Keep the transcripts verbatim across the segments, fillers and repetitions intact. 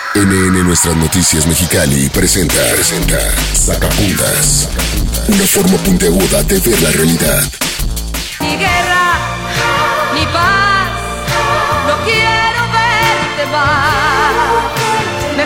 N N Nuestras Noticias Mexicali presenta, presenta Sacapuntas, una forma puntiaguda de ver la realidad. Ni guerra, ni paz, no quiero verte más. Me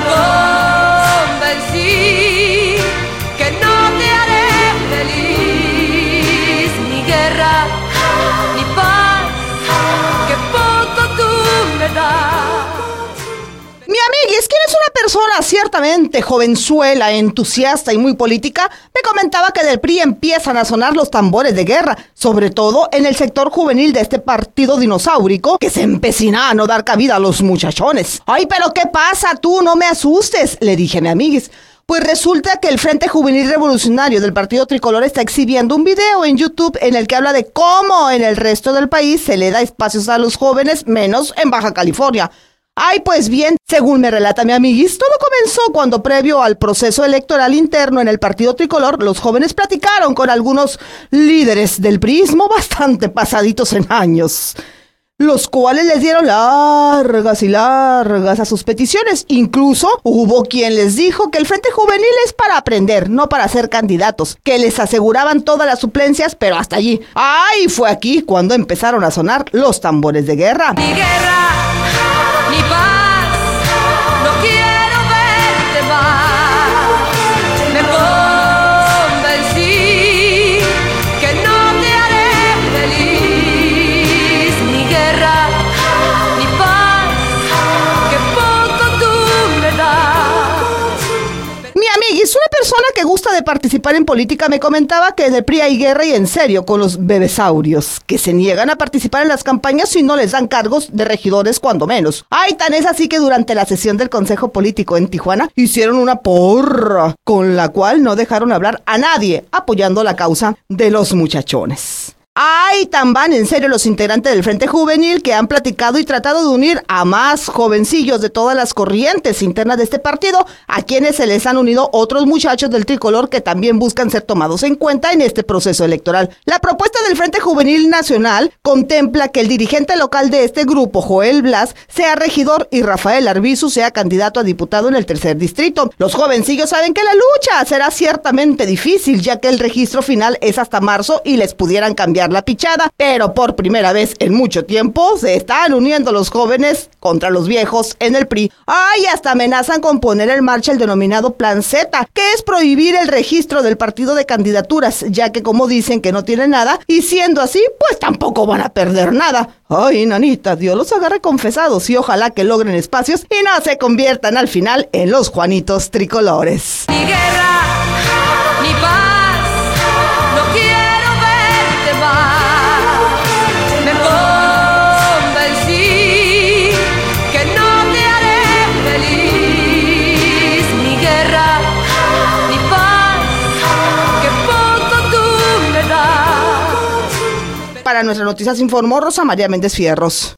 convencí que no te haré feliz. Ni guerra, ni paz, que poco tú me das. Mi amiguis, quien es una persona ciertamente jovenzuela, entusiasta y muy política, me comentaba que del P R I empiezan a sonar los tambores de guerra, sobre todo en el sector juvenil de este partido dinosaurico que se empecina a no dar cabida a los muchachones. Ay, pero ¿qué pasa tú? No me asustes, le dije a mi amiguis. Pues resulta que el Frente Juvenil Revolucionario del Partido Tricolor está exhibiendo un video en YouTube en el que habla de cómo en el resto del país se le da espacios a los jóvenes, menos en Baja California. Ay, pues bien, según me relata mi amiguis, todo comenzó cuando previo al proceso electoral interno en el Partido Tricolor, los jóvenes platicaron con algunos líderes del priismo bastante pasaditos en años, los cuales les dieron largas y largas a sus peticiones. Incluso hubo quien les dijo que el Frente Juvenil es para aprender, no para ser candidatos, que les aseguraban todas las suplencias, pero hasta allí. Ay, fue aquí cuando empezaron a sonar los tambores de guerra. Ni guerra, ni paz, no quiero verte más. Me convencí que no te haré feliz. Ni guerra, ni paz, que poco tú me das. Mi amiguis, una persona que gusta de participar en política, me comentaba que en el P R I hay guerra y en serio con los bebesaurios, que se niegan a participar en las campañas si no les dan cargos de regidores cuando menos. Ay, tan es así que durante la sesión del Consejo Político en Tijuana hicieron una porra con la cual no dejaron hablar a nadie apoyando la causa de los muchachones. Ay, tan van en serio los integrantes del Frente Juvenil que han platicado y tratado de unir a más jovencillos de todas las corrientes internas de este partido, a quienes se les han unido otros muchachos del tricolor que también buscan ser tomados en cuenta en este proceso electoral. La propuesta del Frente Juvenil Nacional contempla que el dirigente local de este grupo, Joel Blas, sea regidor y Rafael Arbizu sea candidato a diputado en el tercer distrito. Los jovencillos saben que la lucha será ciertamente difícil, ya que el registro final es hasta marzo y les pudieran cambiar la pichada, pero por primera vez en mucho tiempo se están uniendo los jóvenes contra los viejos en el P R I. Ay, hasta amenazan con poner en marcha el denominado Plan Z, que es prohibir el registro del partido de candidaturas, ya que como dicen que no tienen nada, y siendo así, pues tampoco van a perder nada. Ay, nanita, Dios los agarre confesados y ojalá que logren espacios y no se conviertan al final en los Juanitos tricolores. Ni guerra, ni paz, no quiero verte más. Me convencí que no te haré feliz. Ni guerra, ni paz, que poco tú me das. Para Nuestras Noticias informó Rosa María Méndez Fierros.